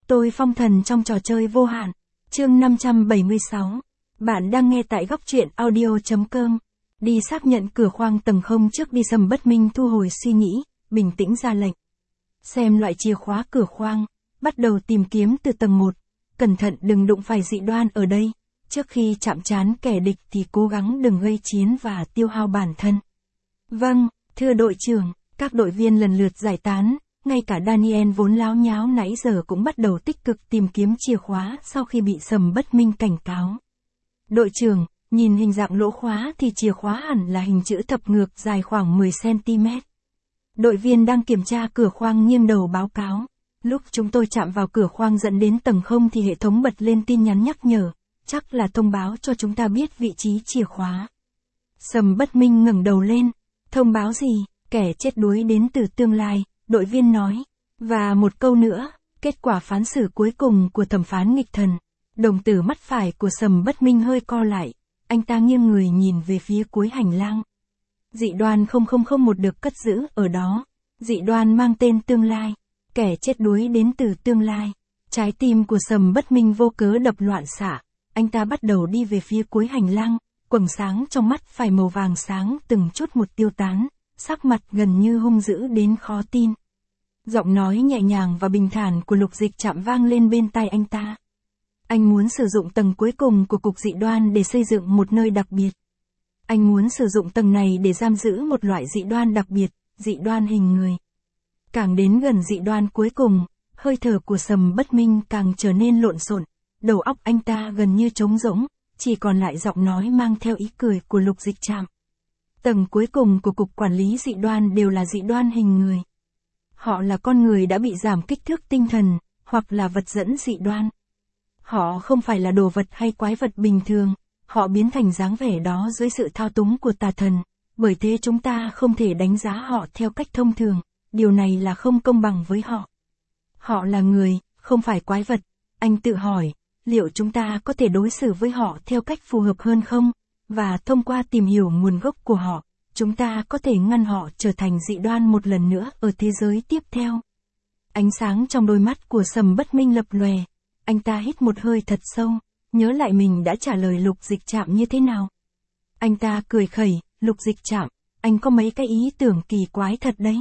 Tôi phong thần trong trò chơi vô hạn. Chương 576. Bạn đang nghe tại góc truyện audio.com. Đi xác nhận cửa khoang tầng không trước đi. Sầm Bất Minh thu hồi suy nghĩ, bình tĩnh ra lệnh. Xem loại chìa khóa cửa khoang, bắt đầu tìm kiếm từ tầng 1. Cẩn thận đừng đụng phải dị đoan ở đây. Trước khi chạm trán kẻ địch thì cố gắng đừng gây chiến và tiêu hao bản thân. Vâng, thưa đội trưởng. Các đội viên lần lượt giải tán. Ngay cả Daniel vốn láo nháo nãy giờ cũng bắt đầu tích cực tìm kiếm chìa khóa sau khi bị Sầm Bất Minh cảnh cáo. Đội trưởng, nhìn hình dạng lỗ khóa thì chìa khóa hẳn là hình chữ thập ngược dài khoảng 10cm. Đội viên đang kiểm tra cửa khoang nghiêng đầu báo cáo. Lúc chúng tôi chạm vào cửa khoang dẫn đến tầng không thì hệ thống bật lên tin nhắn nhắc nhở, chắc là thông báo cho chúng ta biết vị trí chìa khóa. Sầm Bất Minh ngẩng đầu lên. Thông báo gì? Kẻ chết đuối đến từ tương lai. Đội viên nói. Và một câu nữa, kết quả phán xử cuối cùng của thẩm phán nghịch thần. Đồng tử mắt phải của Sầm Bất Minh hơi co lại. Anh ta nghiêng người nhìn về phía cuối hành lang. Dị đoan 0001 được cất giữ ở đó. Dị đoan mang tên tương lai. Kẻ chết đuối đến từ tương lai. Trái tim của Sầm Bất Minh vô cớ đập loạn xạ. Anh ta bắt đầu đi về phía cuối hành lang. Quầng sáng trong mắt phải màu vàng sáng từng chút một tiêu tán. Sắc mặt gần như hung dữ đến khó tin. Giọng nói nhẹ nhàng và bình thản của Lục Dịch Trạm vang lên bên tai anh ta. Anh muốn sử dụng tầng cuối cùng của cục dị đoan để xây dựng một nơi đặc biệt. Anh muốn sử dụng tầng này để giam giữ một loại dị đoan đặc biệt, dị đoan hình người. Càng đến gần dị đoan cuối cùng, hơi thở của Sầm Bất Minh càng trở nên lộn xộn, đầu óc anh ta gần như trống rỗng, chỉ còn lại giọng nói mang theo ý cười của Lục Dịch Trạm. Tầng cuối cùng của cục quản lý dị đoan đều là dị đoan hình người. Họ là con người đã bị giảm kích thước tinh thần, hoặc là vật dẫn dị đoan. Họ không phải là đồ vật hay quái vật bình thường, họ biến thành dáng vẻ đó dưới sự thao túng của tà thần, bởi thế chúng ta không thể đánh giá họ theo cách thông thường, điều này là không công bằng với họ. Họ là người, không phải quái vật. Anh tự hỏi, liệu chúng ta có thể đối xử với họ theo cách phù hợp hơn không? Và thông qua tìm hiểu nguồn gốc của họ, chúng ta có thể ngăn họ trở thành dị đoan một lần nữa ở thế giới tiếp theo. Ánh sáng trong đôi mắt của Sầm Bất Minh lập lòe. Anh ta hít một hơi thật sâu, nhớ lại mình đã trả lời Lục Dịch Trạm như thế nào. Anh ta cười khẩy, Lục Dịch Trạm, anh có mấy cái ý tưởng kỳ quái thật đấy.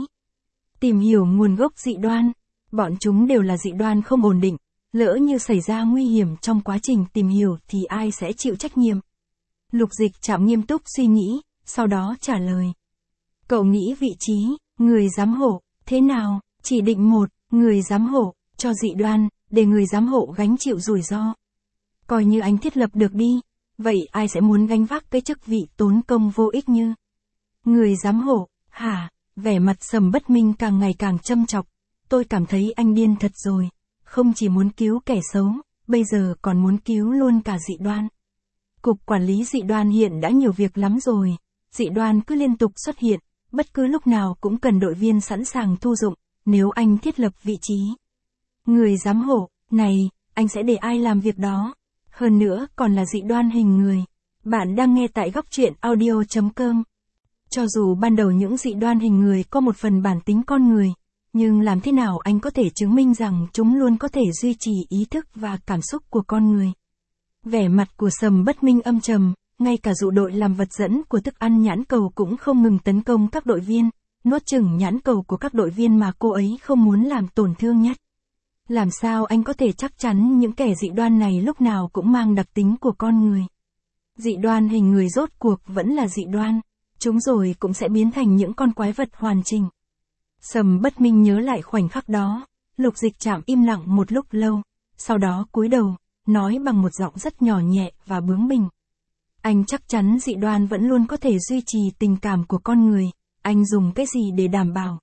Tìm hiểu nguồn gốc dị đoan, bọn chúng đều là dị đoan không ổn định, lỡ như xảy ra nguy hiểm trong quá trình tìm hiểu thì ai sẽ chịu trách nhiệm? Lục Dịch Trạm nghiêm túc suy nghĩ, sau đó trả lời. Cậu nghĩ vị trí, người giám hộ, thế nào? Chỉ định một, người giám hộ, cho dị đoan, để người giám hộ gánh chịu rủi ro. Coi như anh thiết lập được đi, vậy ai sẽ muốn gánh vác cái chức vị tốn công vô ích như? Người giám hộ, hả? Vẻ mặt Sầm Bất Minh càng ngày càng châm chọc. Tôi cảm thấy anh điên thật rồi, không chỉ muốn cứu kẻ xấu, bây giờ còn muốn cứu luôn cả dị đoan. Cục quản lý dị đoan hiện đã nhiều việc lắm rồi, dị đoan cứ liên tục xuất hiện, bất cứ lúc nào cũng cần đội viên sẵn sàng thu dụng, nếu anh thiết lập vị trí. Người giám hộ, này, anh sẽ để ai làm việc đó? Hơn nữa còn là dị đoan hình người. Bạn đang nghe tại góc truyện audio.com. Cho dù ban đầu những dị đoan hình người có một phần bản tính con người, nhưng làm thế nào anh có thể chứng minh rằng chúng luôn có thể duy trì ý thức và cảm xúc của con người? Vẻ mặt của Sầm Bất Minh âm trầm, ngay cả dụ đội làm vật dẫn của thức ăn nhãn cầu cũng không ngừng tấn công các đội viên, nuốt chửng nhãn cầu của các đội viên mà cô ấy không muốn làm tổn thương nhất. Làm sao anh có thể chắc chắn những kẻ dị đoan này lúc nào cũng mang đặc tính của con người? Dị đoan hình người rốt cuộc vẫn là dị đoan, chúng rồi cũng sẽ biến thành những con quái vật hoàn chỉnh. Sầm Bất Minh nhớ lại khoảnh khắc đó, Lục Dịch Trạm im lặng một lúc lâu, sau đó cúi đầu, nói bằng một giọng rất nhỏ nhẹ và bướng bỉnh. Anh chắc chắn dị đoan vẫn luôn có thể duy trì tình cảm của con người, anh dùng cái gì để đảm bảo?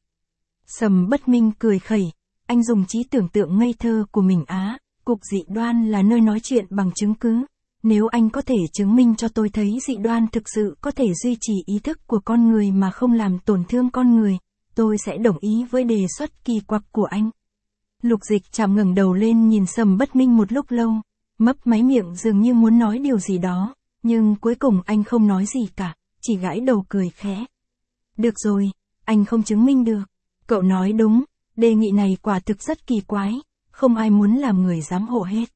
Sầm Bất Minh cười khẩy, anh dùng trí tưởng tượng ngây thơ của mình á, cục dị đoan là nơi nói chuyện bằng chứng cứ. Nếu anh có thể chứng minh cho tôi thấy dị đoan thực sự có thể duy trì ý thức của con người mà không làm tổn thương con người, tôi sẽ đồng ý với đề xuất kỳ quặc của anh. Lục Dịch Trạm ngẩng đầu lên nhìn Sầm Bất Minh một lúc lâu, mấp máy miệng dường như muốn nói điều gì đó, nhưng cuối cùng anh không nói gì cả, chỉ gãi đầu cười khẽ. Được rồi, anh không chứng minh được. Cậu nói đúng, đề nghị này quả thực rất kỳ quái, không ai muốn làm người giám hộ hết.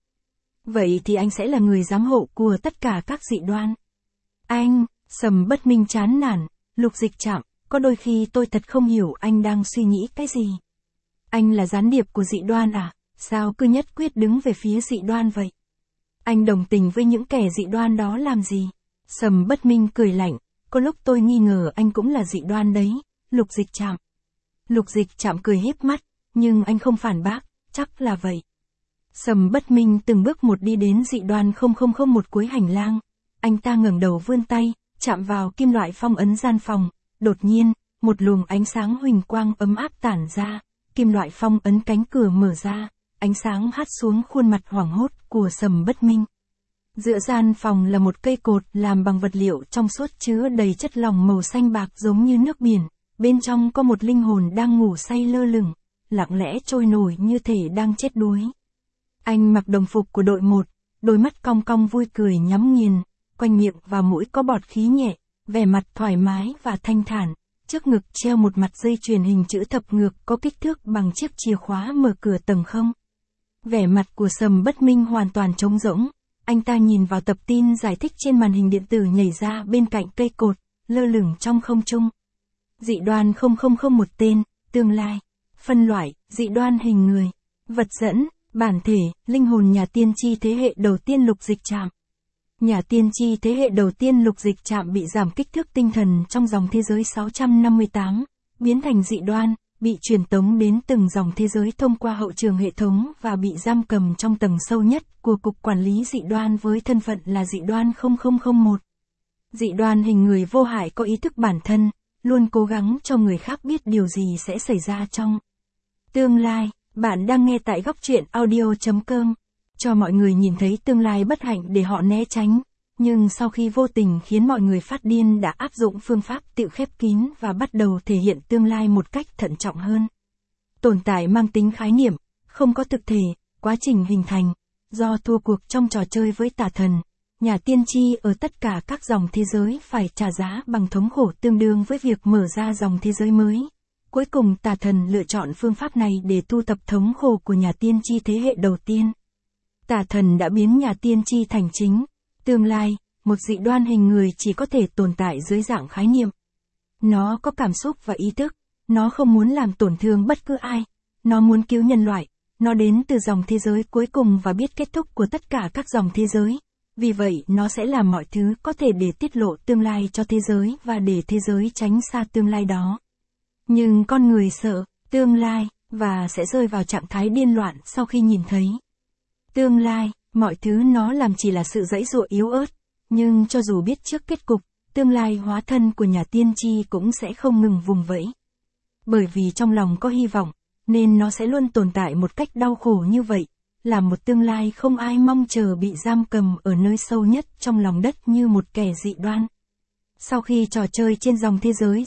Vậy thì anh sẽ là người giám hộ của tất cả các dị đoan. Anh, Sầm Bất Minh chán nản, Lục Dịch Trạm, có đôi khi tôi thật không hiểu anh đang suy nghĩ cái gì. Anh là gián điệp của dị đoan à, sao cứ nhất quyết đứng về phía dị đoan vậy? Anh đồng tình với những kẻ dị đoan đó làm gì? Sầm Bất Minh cười lạnh, có lúc tôi nghi ngờ anh cũng là dị đoan đấy, Lục Dịch Trạm. Lục Dịch Trạm cười híp mắt, nhưng anh không phản bác, chắc là vậy. Sầm Bất Minh từng bước một đi đến dị đoan 0001 cuối hành lang. Anh ta ngẩng đầu vươn tay, chạm vào kim loại phong ấn gian phòng. Đột nhiên, một luồng ánh sáng huỳnh quang ấm áp tản ra. Kim loại phong ấn cánh cửa mở ra, ánh sáng hắt xuống khuôn mặt hoảng hốt của Sầm Bất Minh. Giữa gian phòng là một cây cột làm bằng vật liệu trong suốt chứa đầy chất lỏng màu xanh bạc giống như nước biển. Bên trong có một linh hồn đang ngủ say lơ lửng, lặng lẽ trôi nổi như thể đang chết đuối. Anh mặc đồng phục của đội 1, đôi mắt cong cong vui cười nhắm nghiền, quanh miệng và mũi có bọt khí nhẹ, vẻ mặt thoải mái và thanh thản. Trước ngực treo một mặt dây chuyền hình chữ thập ngược có kích thước bằng chiếc chìa khóa mở cửa tầng không. Vẻ mặt của Sầm Bất Minh hoàn toàn trống rỗng. Anh ta nhìn vào tập tin giải thích trên màn hình điện tử nhảy ra bên cạnh cây cột, lơ lửng trong không trung. Dị đoan 0001 tên, tương lai. Phân loại, dị đoan hình người. Vật dẫn, bản thể, linh hồn nhà tiên tri thế hệ đầu tiên Lục Dịch Trạm. Nhà tiên tri thế hệ đầu tiên Lục Dịch Trạm bị giảm kích thước tinh thần trong dòng thế giới 658, biến thành dị đoan, bị truyền tống đến từng dòng thế giới thông qua hậu trường hệ thống và bị giam cầm trong tầng sâu nhất của Cục Quản lý Dị đoan với thân phận là dị đoan 0001. Dị đoan hình người vô hại có ý thức bản thân, luôn cố gắng cho người khác biết điều gì sẽ xảy ra trong tương lai. Bạn đang nghe tại góc truyện audio.com. Cho mọi người nhìn thấy tương lai bất hạnh để họ né tránh, nhưng sau khi vô tình khiến mọi người phát điên đã áp dụng phương pháp tự khép kín và bắt đầu thể hiện tương lai một cách thận trọng hơn. Tồn tại mang tính khái niệm, không có thực thể, quá trình hình thành, do thua cuộc trong trò chơi với tà thần. Nhà tiên tri ở tất cả các dòng thế giới phải trả giá bằng thống khổ tương đương với việc mở ra dòng thế giới mới. Cuối cùng tà thần lựa chọn phương pháp này để tu tập thống khổ của nhà tiên tri thế hệ đầu tiên. Tà thần đã biến nhà tiên tri thành chính. Tương lai, một dị đoan hình người chỉ có thể tồn tại dưới dạng khái niệm. Nó có cảm xúc và ý thức. Nó không muốn làm tổn thương bất cứ ai. Nó muốn cứu nhân loại. Nó đến từ dòng thế giới cuối cùng và biết kết thúc của tất cả các dòng thế giới. Vì vậy, nó sẽ làm mọi thứ có thể để tiết lộ tương lai cho thế giới và để thế giới tránh xa tương lai đó. Nhưng con người sợ tương lai, và sẽ rơi vào trạng thái điên loạn sau khi nhìn thấy tương lai. Mọi thứ nó làm chỉ là sự giãy giụa yếu ớt. Nhưng cho dù biết trước kết cục, tương lai hóa thân của nhà tiên tri cũng sẽ không ngừng vùng vẫy. Bởi vì trong lòng có hy vọng, nên nó sẽ luôn tồn tại một cách đau khổ như vậy, là một tương lai không ai mong chờ bị giam cầm ở nơi sâu nhất trong lòng đất như một kẻ dị đoan. Sau khi trò chơi trên dòng thế giới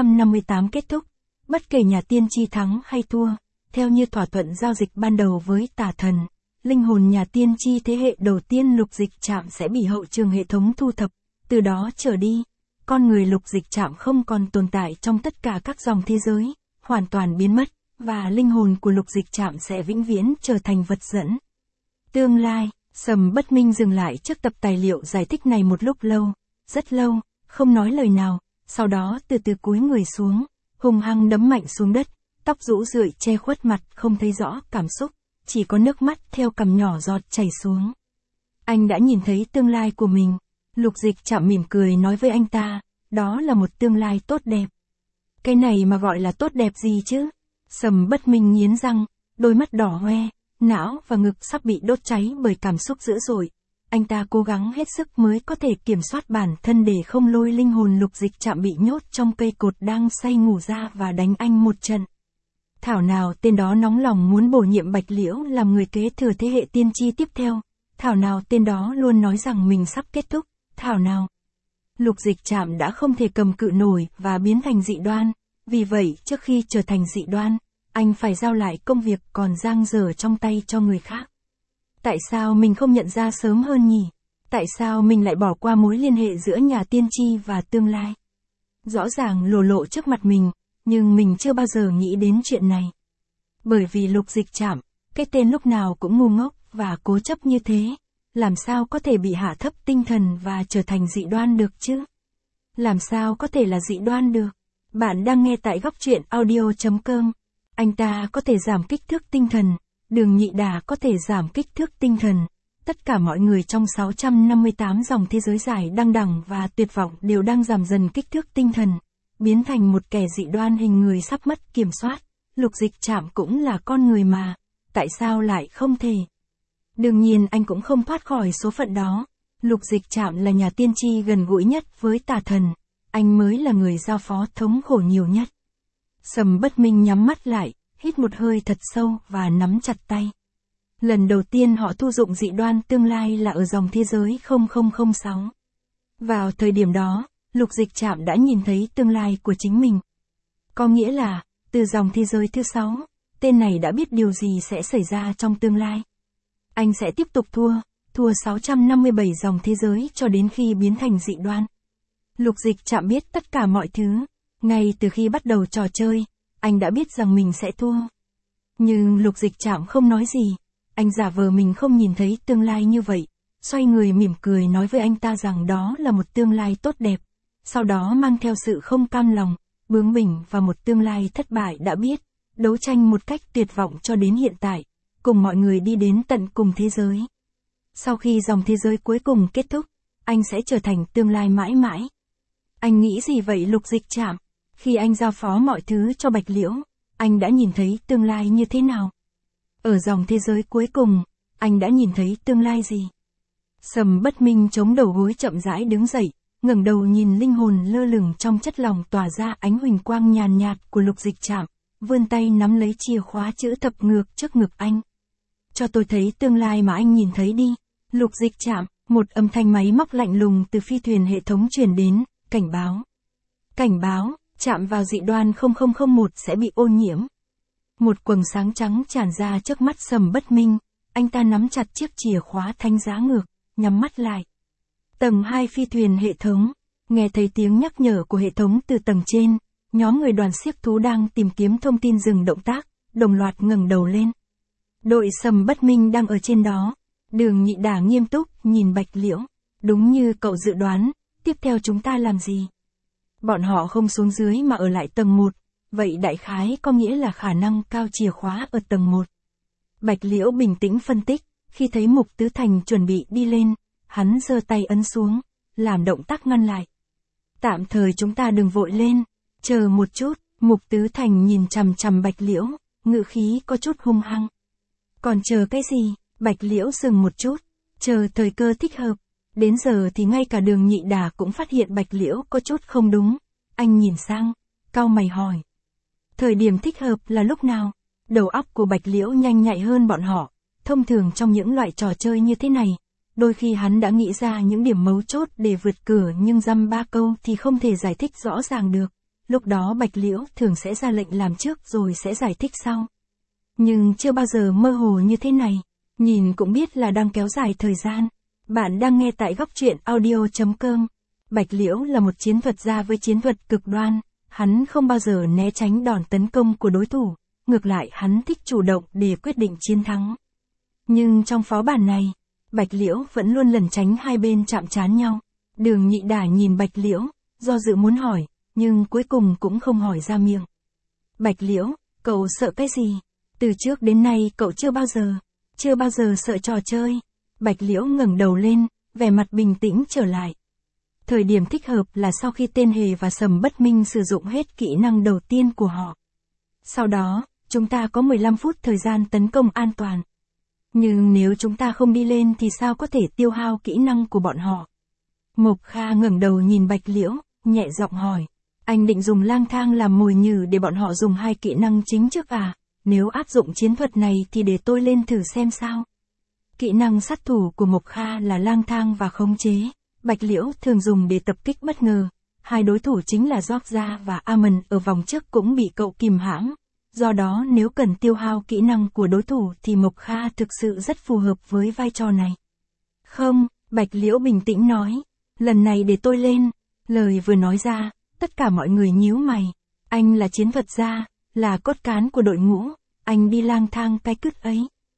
658 kết thúc, bất kể nhà tiên tri thắng hay thua, theo như thỏa thuận giao dịch ban đầu với tà thần, linh hồn nhà tiên tri thế hệ đầu tiên Lục Dịch Trạm sẽ bị hậu trường hệ thống thu thập. Từ đó trở đi, con người Lục Dịch Trạm không còn tồn tại trong tất cả các dòng thế giới, hoàn toàn biến mất, và linh hồn của Lục Dịch Trạm sẽ vĩnh viễn trở thành vật dẫn. Tương lai, Sầm Bất Minh dừng lại trước tập tài liệu giải thích này một lúc lâu, rất lâu, không nói lời nào, sau đó từ từ cúi người xuống, hung hăng đấm mạnh xuống đất, tóc rũ rượi che khuất mặt không thấy rõ cảm xúc, chỉ có nước mắt theo cằm nhỏ giọt chảy xuống. Anh đã nhìn thấy tương lai của mình. Lục Dịch Trạm mỉm cười nói với anh ta, đó là một tương lai tốt đẹp. Cái này mà gọi là tốt đẹp gì chứ? Sầm Bất Minh nghiến răng, đôi mắt đỏ hoe, não và ngực sắp bị đốt cháy bởi cảm xúc dữ dội. Anh ta cố gắng hết sức mới có thể kiểm soát bản thân để không lôi linh hồn Lục Dịch Trạm bị nhốt trong cây cột đang say ngủ ra và đánh anh một trận. Thảo nào tên đó nóng lòng muốn bổ nhiệm Bạch Liễu làm người kế thừa thế hệ tiên tri tiếp theo. Thảo nào tên đó luôn nói rằng mình sắp kết thúc. Thảo nào Lục Dịch Trạm đã không thể cầm cự nổi và biến thành dị đoan. Vì vậy, trước khi trở thành dị đoan, anh phải giao lại công việc còn dang dở trong tay cho người khác. Tại sao mình không nhận ra sớm hơn nhỉ? Tại sao mình lại bỏ qua mối liên hệ giữa nhà tiên tri và tương lai? Rõ ràng lộ lộ trước mặt mình, nhưng mình chưa bao giờ nghĩ đến chuyện này. Bởi vì Lục Dịch Trạm, Cái tên lúc nào cũng ngu ngốc và cố chấp như thế, làm sao có thể bị hạ thấp tinh thần và trở thành dị đoan được chứ? Làm sao có thể là dị đoan được? Bạn đang nghe tại góc truyện audio.com. Anh ta có thể giảm kích thước tinh thần, Đường Nhị Đà có thể giảm kích thước tinh thần. Tất cả mọi người trong 658 dòng thế giới giải đăng đẳng và tuyệt vọng đều đang giảm dần kích thước tinh thần, biến thành một kẻ dị đoan hình người sắp mất kiểm soát. Lục Dịch Trạm cũng là con người mà, tại sao lại không thể? Đương nhiên anh cũng không thoát khỏi số phận đó. Lục Dịch Trạm là nhà tiên tri gần gũi nhất với tà thần, anh mới là người giao phó thống khổ nhiều nhất. Sầm Bất Minh nhắm mắt lại, hít một hơi thật sâu và nắm chặt tay. Lần đầu tiên họ thu dụng dị đoan tương lai là ở dòng thế giới 0006. Vào thời điểm đó, Lục Dịch Trạm đã nhìn thấy tương lai của chính mình. Có nghĩa là, từ dòng thế giới thứ 6, tên này đã biết điều gì sẽ xảy ra trong tương lai. Anh sẽ tiếp tục thua 657 dòng thế giới cho đến khi biến thành dị đoan. Lục Dịch Trạm biết tất cả mọi thứ, ngay từ khi bắt đầu trò chơi, anh đã biết rằng mình sẽ thua. Nhưng Lục Dịch Trạm không nói gì, anh giả vờ mình không nhìn thấy tương lai như vậy, xoay người mỉm cười nói với anh ta rằng đó là một tương lai tốt đẹp, sau đó mang theo sự không cam lòng, bướng bỉnh và một tương lai thất bại đã biết, đấu tranh một cách tuyệt vọng cho đến hiện tại, cùng mọi người đi đến tận cùng thế giới. Sau khi dòng thế giới cuối cùng kết thúc, anh sẽ trở thành tương lai mãi mãi. Anh nghĩ gì vậy Lục Dịch Trạm? Khi anh giao phó mọi thứ cho Bạch Liễu, anh đã nhìn thấy tương lai như thế nào? Ở dòng thế giới cuối cùng, anh đã nhìn thấy tương lai gì? Sầm Bất Minh chống đầu gối chậm rãi đứng dậy, ngẩng đầu nhìn linh hồn lơ lửng trong chất lỏng tỏa ra ánh huỳnh quang nhàn nhạt của Lục Dịch Trạm, vươn tay nắm lấy chìa khóa chữ thập ngược trước ngực anh. Cho tôi thấy tương lai mà anh nhìn thấy đi. Lục Dịch Trạm, một âm thanh máy móc lạnh lùng từ phi thuyền hệ thống truyền đến, cảnh báo. Cảnh báo, chạm vào dị đoan 0001 sẽ bị ô nhiễm. Một quầng sáng trắng tràn ra trước mắt Sầm Bất Minh, anh ta nắm chặt chiếc chìa khóa thanh giá ngược, nhắm mắt lại. Tầng 2 phi thuyền hệ thống, nghe thấy tiếng nhắc nhở của hệ thống từ tầng trên, nhóm người đoàn xiếc thú đang tìm kiếm thông tin dừng động tác, đồng loạt ngẩng đầu lên. Đội Sầm Bất Minh đang ở trên đó. Đường Nhị Đà nghiêm túc nhìn Bạch Liễu, đúng như cậu dự đoán, tiếp theo chúng ta làm gì? Bọn họ không xuống dưới mà ở lại tầng 1, vậy đại khái có nghĩa là khả năng cao chìa khóa ở tầng 1. Bạch Liễu bình tĩnh phân tích, khi thấy Mục Tứ Thành chuẩn bị đi lên, hắn giơ tay ấn xuống, làm động tác ngăn lại. Tạm thời chúng ta đừng vội lên, chờ một chút. Mục Tứ Thành nhìn chằm chằm Bạch Liễu, ngữ khí có chút hung hăng. Còn chờ cái gì? Bạch Liễu dừng một chút, chờ thời cơ thích hợp. Đến giờ thì ngay cả Đường Nhị Đà cũng phát hiện Bạch Liễu có chút không đúng. Anh nhìn sang, cau mày hỏi. Thời điểm thích hợp là lúc nào? Đầu óc của Bạch Liễu nhanh nhạy hơn bọn họ. Thông thường trong những loại trò chơi như thế này, đôi khi hắn đã nghĩ ra những điểm mấu chốt để vượt cửa nhưng dăm ba câu thì không thể giải thích rõ ràng được. Lúc đó Bạch Liễu thường sẽ ra lệnh làm trước rồi sẽ giải thích sau. Nhưng chưa bao giờ mơ hồ như thế này. Nhìn cũng biết là đang kéo dài thời gian. Bạn đang nghe tại góc truyện audio.com. Bạch Liễu là một chiến thuật gia với chiến thuật cực đoan. Hắn không bao giờ né tránh đòn tấn công của đối thủ. Ngược lại hắn thích chủ động để quyết định chiến thắng. Nhưng trong phó bản này, Bạch Liễu vẫn luôn lẩn tránh hai bên chạm trán nhau. Đường Nhị Đà nhìn Bạch Liễu, do dự muốn hỏi, nhưng cuối cùng cũng không hỏi ra miệng. Bạch Liễu, cậu sợ cái gì? Từ trước đến nay cậu chưa bao giờ sợ trò chơi. Bạch Liễu ngẩng đầu lên, vẻ mặt bình tĩnh trở lại. Thời điểm thích hợp là sau khi Tên Hề và Sầm Bất Minh sử dụng hết kỹ năng đầu tiên của họ. Sau đó, chúng ta có 15 phút thời gian tấn công an toàn. Nhưng nếu chúng ta không đi lên thì sao có thể tiêu hao kỹ năng của bọn họ? Mộc Kha ngẩng đầu nhìn Bạch Liễu, nhẹ giọng hỏi. Anh định dùng lang thang làm mồi nhử để bọn họ dùng hai kỹ năng chính trước à? Nếu áp dụng chiến thuật này thì để tôi lên thử xem sao. Kỹ năng sát thủ của Mộc Kha là lang thang và khống chế. Bạch Liễu thường dùng để tập kích bất ngờ. Hai đối thủ chính là Georgia và Amon ở vòng trước cũng bị cậu kìm hãm. Do đó nếu cần tiêu hao kỹ năng của đối thủ thì Mộc Kha thực sự rất phù hợp với vai trò này. Không, Bạch Liễu bình tĩnh nói. Lần này để tôi lên. Lời vừa nói ra, tất cả mọi người nhíu mày. Anh là chiến thuật gia, là cốt cán của đội ngũ. Anh đi lang thang cái cứt ấy.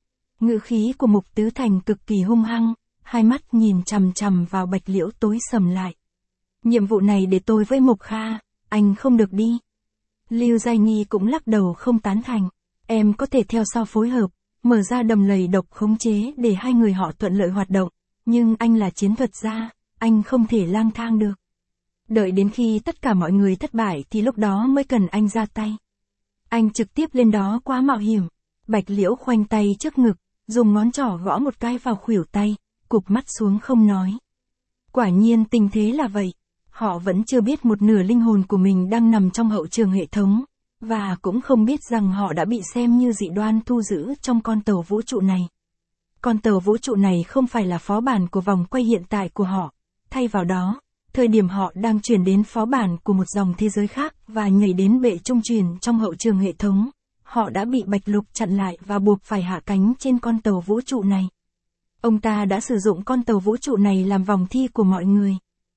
Ngữ khí của Mục Tứ Thành cực kỳ hung hăng, hai mắt nhìn chằm chằm vào Bạch Liễu tối sầm lại. Nhiệm vụ này để tôi với Mộc Kha, anh không được đi. Lưu Giai Nhi cũng lắc đầu không tán thành. Em có thể theo sau phối hợp, mở ra đầm lầy độc khống chế để hai người họ thuận lợi hoạt động. Nhưng anh là chiến thuật gia, anh không thể lang thang được. Đợi đến khi tất cả mọi người thất bại thì lúc đó mới cần anh ra tay. Anh trực tiếp lên đó quá mạo hiểm. Bạch Liễu khoanh tay trước ngực, dùng ngón trỏ gõ một cái vào khuỷu tay, cụp mắt xuống không nói. Quả nhiên tình thế là vậy. Họ vẫn chưa biết một nửa linh hồn của mình đang nằm trong hậu trường hệ thống, và cũng không biết rằng họ đã bị xem như dị đoan thu giữ trong con tàu vũ trụ này. Con tàu vũ trụ này không phải là phó bản của vòng quay hiện tại của họ, thay vào đó, thời điểm họ đang chuyển đến phó bản của một dòng thế giới khác và nhảy đến bệ trung truyền trong hậu trường hệ thống, họ đã bị Bạch Lục chặn lại và buộc phải hạ cánh trên con tàu vũ trụ này. Ông ta đã sử dụng con tàu vũ trụ này làm vòng thi của mọi người.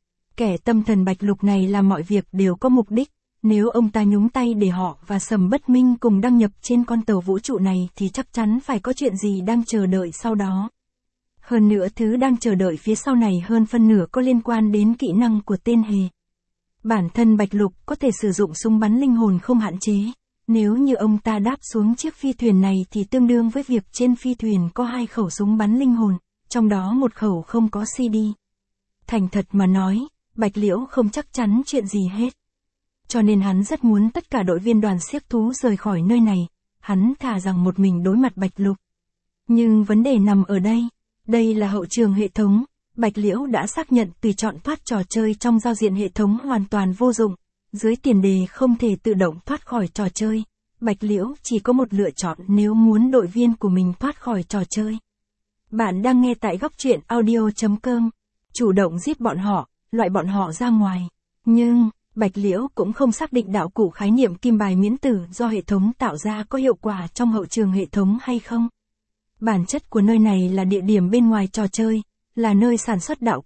Kẻ tâm thần Bạch Lục này làm mọi việc đều có mục đích, nếu ông ta nhúng tay để họ và Sầm Bất Minh cùng đăng nhập trên con tàu vũ trụ này thì chắc chắn phải có chuyện gì đang chờ đợi sau đó. Hơn nữa thứ đang chờ đợi phía sau này hơn phân nửa có liên quan đến kỹ năng của tên hề. Bản thân Bạch Lục có thể sử dụng súng bắn linh hồn không hạn chế, nếu như ông ta đáp xuống chiếc phi thuyền này thì tương đương với việc trên phi thuyền có 2 khẩu súng bắn linh hồn, trong đó một khẩu không có CD. Thành thật mà nói, Bạch Liễu không chắc chắn chuyện gì hết. Cho nên hắn rất muốn tất cả đội viên đoàn xiếc thú rời khỏi nơi này, hắn thà rằng một mình đối mặt Bạch Lục. Nhưng vấn đề nằm ở đây là hậu trường hệ thống, Bạch Liễu đã xác nhận tùy chọn thoát trò chơi trong giao diện hệ thống hoàn toàn vô dụng, dưới tiền đề không thể tự động thoát khỏi trò chơi, Bạch Liễu chỉ có một lựa chọn nếu muốn đội viên của mình thoát khỏi trò chơi. Bạn đang nghe tại góc truyện audio.com, chủ động giết bọn họ, loại bọn họ ra ngoài. Nhưng, Bạch Liễu cũng không xác định đạo cụ khái niệm kim bài miễn tử do hệ thống tạo ra có hiệu quả trong hậu trường hệ thống hay không. Bản chất của nơi này là địa điểm bên ngoài trò chơi, là nơi sản xuất đạo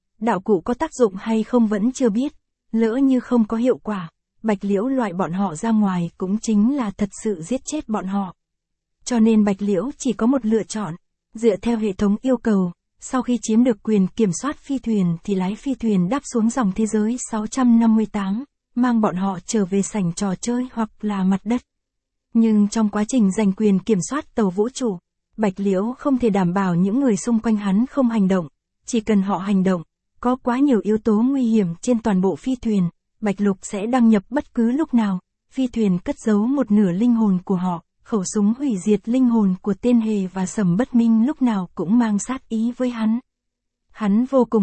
cụ có tác dụng hay không vẫn chưa biết, lỡ như không có hiệu quả, Bạch Liễu loại bọn họ ra ngoài cũng chính là thật sự giết chết bọn họ. Cho nên Bạch Liễu chỉ có một lựa chọn, dựa theo hệ thống yêu cầu, sau khi chiếm được quyền kiểm soát phi thuyền thì lái phi thuyền đáp xuống dòng thế giới 658, mang bọn họ trở về sảnh trò chơi hoặc là mặt đất. Nhưng trong quá trình giành quyền kiểm soát tàu vũ trụ, Bạch Liễu không thể đảm bảo những người xung quanh hắn không hành động, chỉ cần họ hành động, có quá nhiều yếu tố nguy hiểm trên toàn bộ phi thuyền, Bạch Lục sẽ đăng nhập bất cứ lúc nào, phi thuyền cất giấu một nửa linh hồn của họ, khẩu súng hủy diệt linh hồn của tên hề và Sầm Bất Minh lúc nào cũng mang sát ý với hắn. Hắn vô cùng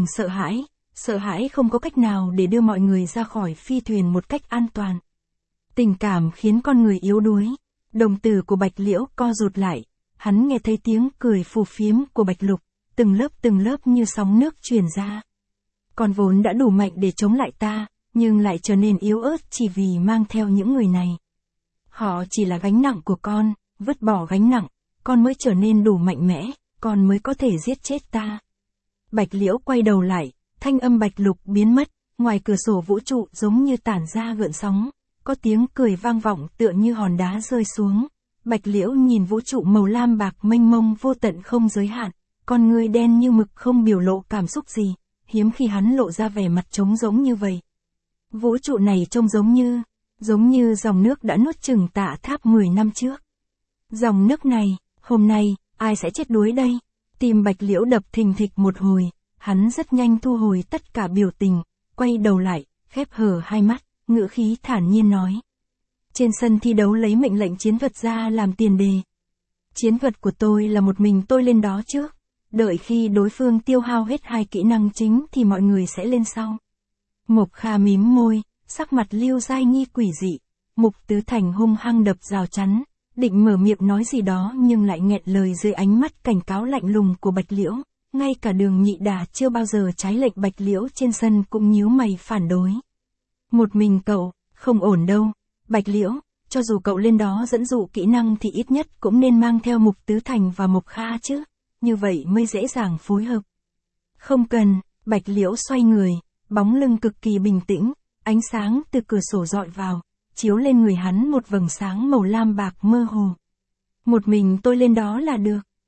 sợ hãi không có cách nào để đưa mọi người ra khỏi phi thuyền một cách an toàn. Tình cảm khiến con người yếu đuối, đồng tử của Bạch Liễu co rụt lại, hắn nghe thấy tiếng cười phù phiếm của Bạch Lục, từng lớp như sóng nước truyền ra. Con vốn đã đủ mạnh để chống lại ta, nhưng lại trở nên yếu ớt chỉ vì mang theo những người này. Họ chỉ là gánh nặng của con, vứt bỏ gánh nặng, con mới trở nên đủ mạnh mẽ, con mới có thể giết chết ta. Bạch Liễu quay đầu lại, thanh âm Bạch Lục biến mất, ngoài cửa sổ vũ trụ giống như tản ra gợn sóng, có tiếng cười vang vọng tựa như hòn đá rơi xuống. Bạch Liễu nhìn vũ trụ màu lam bạc mênh mông vô tận không giới hạn, con người đen như mực không biểu lộ cảm xúc gì, hiếm khi hắn lộ ra vẻ mặt trống rỗng như vậy. Vũ trụ này trông giống như dòng nước đã nuốt chửng Tạ Tháp 10 năm trước. Dòng nước này, hôm nay, ai sẽ chết đuối đây? Tim Bạch Liễu đập thình thịch một hồi, hắn rất nhanh thu hồi tất cả biểu tình, quay đầu lại, khép hờ hai mắt, ngữ khí thản nhiên nói. Trên sân thi đấu lấy mệnh lệnh chiến thuật ra làm tiền đề. Chiến thuật của tôi là một mình tôi lên đó trước, đợi khi đối phương tiêu hao hết 2 kỹ năng chính thì mọi người sẽ lên sau. Mộc Kha mím môi, sắc mặt Lưu Giai Nhi quỷ dị, Mục Tứ Thành hung hăng đập rào chắn, định mở miệng nói gì đó nhưng lại nghẹn lời dưới ánh mắt cảnh cáo lạnh lùng của Bạch Liễu, ngay cả Đường Nhị Đà chưa bao giờ trái lệnh Bạch Liễu trên sân cũng nhíu mày phản đối. Một mình cậu, không ổn đâu, Bạch Liễu, cho dù cậu lên đó dẫn dụ kỹ năng thì ít nhất cũng nên mang theo Mục Tứ Thành và Mộc Kha chứ, như vậy mới dễ dàng phối hợp. Không cần, Bạch Liễu xoay người, bóng lưng cực kỳ bình tĩnh, ánh sáng từ cửa sổ dọi vào, chiếu lên người hắn một vầng sáng màu lam bạc mơ hồ. Một mình tôi lên đó là được.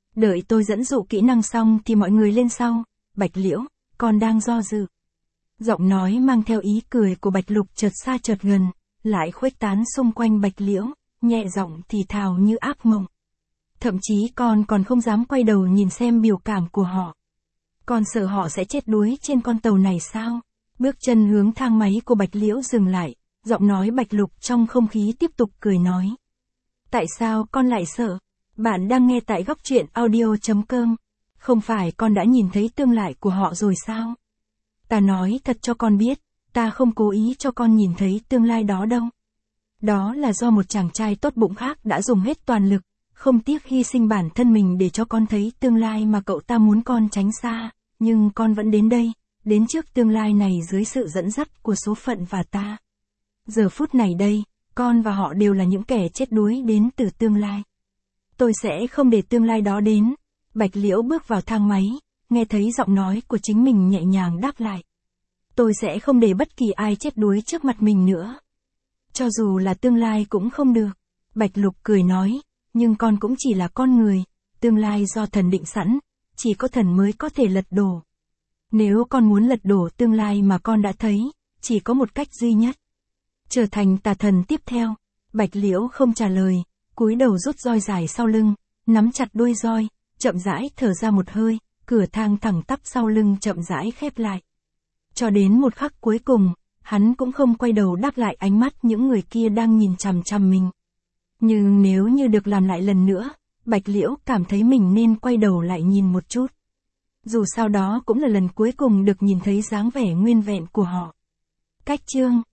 Đợi tôi dẫn dụ kỹ năng xong thì mọi người lên sau. Bạch Liễu, con đang do dự. Giọng nói mang theo ý cười của Bạch Lục chợt xa chợt gần, lại khuếch tán xung quanh Bạch Liễu, nhẹ giọng thì thào như ác mộng. Thậm chí con còn không dám quay đầu nhìn xem biểu cảm của họ. Con sợ họ sẽ chết đuối trên con tàu này sao? Bước chân hướng thang máy của Bạch Liễu dừng lại, giọng nói Bạch Lục trong không khí tiếp tục cười nói. Tại sao con lại sợ? Bạn đang nghe tại góc truyện audio.com. Không phải con đã nhìn thấy tương lai của họ rồi sao? Ta nói thật cho con biết, ta không cố ý cho con nhìn thấy tương lai đó đâu. Đó là do một chàng trai tốt bụng khác đã dùng hết toàn lực, không tiếc hy sinh bản thân mình để cho con thấy tương lai mà cậu ta muốn con tránh xa, nhưng con vẫn đến đây, đến trước tương lai này dưới sự dẫn dắt của số phận và ta. Giờ phút này đây, con và họ đều là những kẻ chết đuối đến từ tương lai. Tôi sẽ không để tương lai đó đến. Bạch Liễu bước vào thang máy, nghe thấy giọng nói của chính mình nhẹ nhàng đáp lại. Tôi sẽ không để bất kỳ ai chết đuối trước mặt mình nữa. Cho dù là tương lai cũng không được. Bạch Lục cười nói, nhưng con cũng chỉ là con người, tương lai do thần định sẵn, chỉ có thần mới có thể lật đổ. Nếu con muốn lật đổ tương lai mà con đã thấy, chỉ có một cách duy nhất. Trở thành tà thần tiếp theo. Bạch Liễu không trả lời, cúi đầu rút roi dài sau lưng, nắm chặt đuôi roi, chậm rãi thở ra một hơi, cửa thang thẳng tắp sau lưng chậm rãi khép lại. Cho đến một khắc cuối cùng, hắn cũng không quay đầu đáp lại ánh mắt những người kia đang nhìn chằm chằm mình. Nhưng nếu như được làm lại lần nữa, Bạch Liễu cảm thấy mình nên quay đầu lại nhìn một chút. Dù sao đó cũng là lần cuối cùng được nhìn thấy dáng vẻ nguyên vẹn của họ. Cách chương